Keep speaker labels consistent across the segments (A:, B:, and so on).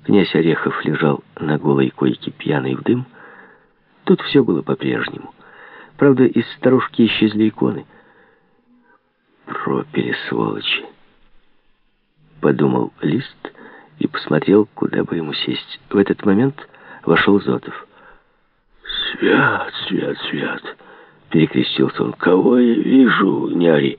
A: Князь Орехов лежал на голой койке, пьяный в дым. Тут все было по-прежнему. Правда, из старушки исчезли иконы. «Пропили, сволочи!» — подумал Лист и посмотрел, куда бы ему сесть. В этот момент вошел Зотов.
B: «Свят, свят, свят!» — перекрестился он. «Кого я вижу, не ори!»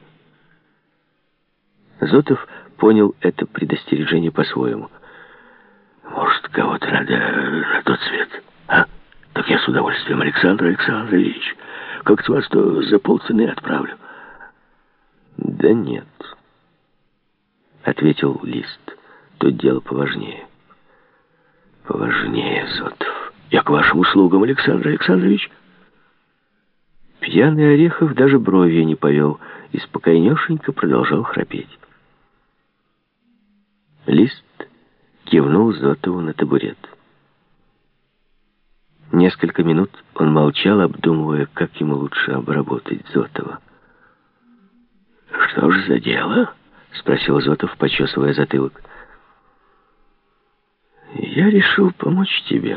A: Зотов понял это предостережение по-своему.
B: «Может, кого-то надо на тот свет, а? Так я с удовольствием, Александр Александрович. Как с вас, то за полцены отправлю».
A: «Да нет», — ответил Лист. «Тут дело поважнее».
B: «Поважнее, Зотов. Я к вашим услугам, Александр Александрович».
A: Пьяный Орехов даже бровью не повел и спокойнешенько продолжал храпеть. Лист кивнул Зотову на табурет. Несколько минут он молчал, обдумывая, как ему лучше обработать Зотова.
B: «Что ж за дело?»
A: — спросил Зотов, почесывая затылок.
B: «Я решил помочь тебе.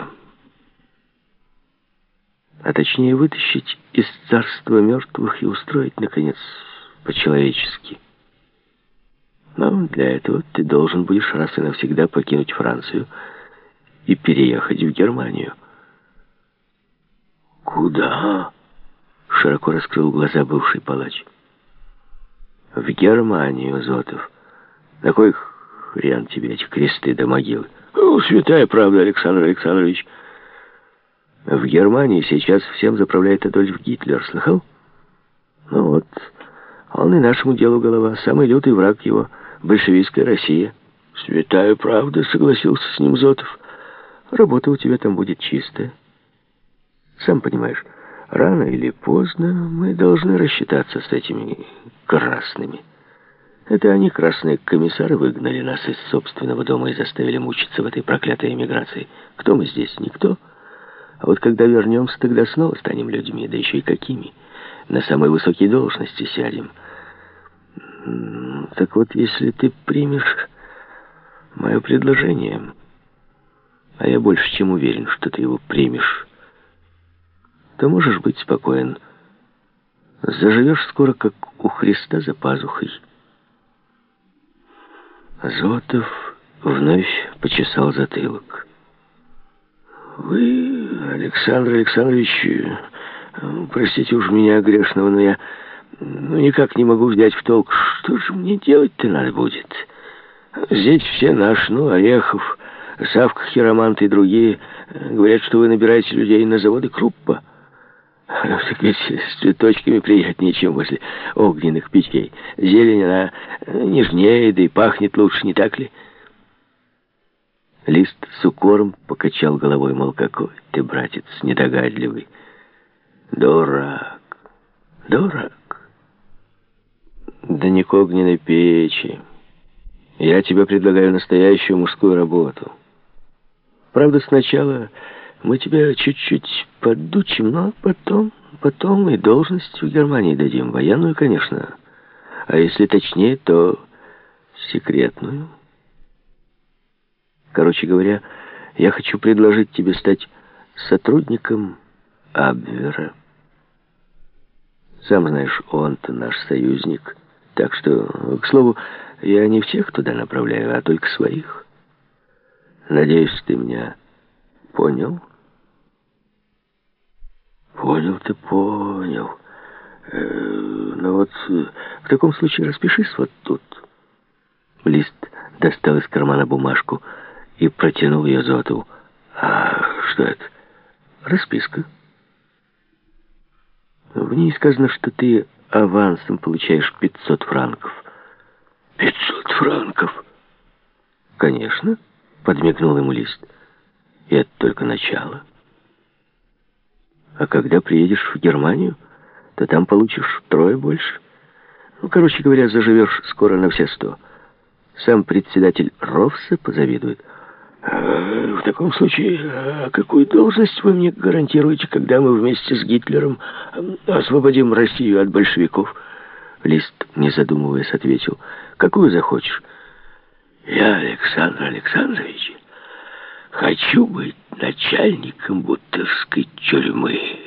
A: А точнее вытащить из царства мертвых и устроить, наконец, по-человечески. Но для этого ты должен будешь раз и навсегда покинуть Францию и переехать в Германию».
B: «Куда?»
A: — широко раскрыл глаза бывший палач. «В Германию, Зотов. На кой хрен тебе эти кресты до могилы?»
B: «Ну, святая правда, Александр Александрович».
A: В Германии сейчас всем заправляет Адольф Гитлер, слыхал? Ну вот, он и нашему делу голова, самый лютый враг его, большевистская Россия.
B: «Святая правда», — согласился с ним Зотов.
A: «Работа у тебя там будет чистая. Сам понимаешь, рано или поздно мы должны рассчитаться с этими красными. Это они, красные комиссары, выгнали нас из собственного дома и заставили мучиться в этой проклятой эмиграции. Кто мы здесь? Никто. А вот когда вернемся, тогда снова станем людьми, да еще и какими. На самой высокой должности сядем. Так вот, если ты примешь мое предложение, а я больше чем уверен, что ты его примешь, то можешь быть спокоен. Заживешь скоро, как у Христа за пазухой». Зотов вновь почесал затылок.
B: «Вы, Александр Александрович, простите уж меня, грешного, но я никак не могу взять в толк, что же мне делать-то надо будет. Здесь все наши, Орехов, Савка Хиромант и другие, говорят, что вы набираете людей на заводы Круппа. Так ведь с цветочками приятнее, чем возле огненных печей. Зелень, она нежнее, да и пахнет лучше, не так ли?»
A: Лист с укором покачал головой, мол, какой ты, братец, недогадливый. «Дурак, дурак. Да не к огненной печи. Я тебе предлагаю настоящую мужскую работу. Правда, сначала мы тебя чуть-чуть подучим, но потом и должность в Германии дадим. Военную, конечно. А если точнее, то секретную. Короче говоря, я хочу предложить тебе стать сотрудником Абвера. Сам знаешь, он-то наш союзник. Так что, к слову, я не всех туда направляю, а только своих. Надеюсь, ты меня понял?»
B: «Понял-то, понял.
A: Ну вот, в таком случае распишись вот тут». Лист достал из кармана бумажку и протянул ее Зотову.
B: «А что это?»
A: «Расписка. В ней сказано, что ты авансом получаешь 500 франков».
B: 500 франков?
A: «Конечно», — подмигнул ему Лист. «И это только начало. А когда приедешь в Германию, то там получишь втрое больше. Короче говоря, заживешь скоро на все 100. Сам председатель Ровса позавидует».
B: В таком случае, какую должность вы мне гарантируете, когда мы вместе с Гитлером освободим Россию от большевиков?»
A: Лист, не задумываясь, ответил: «Какую захочешь».
B: «Я, Александр Александрович, Хочу быть начальником бутырской тюрьмы.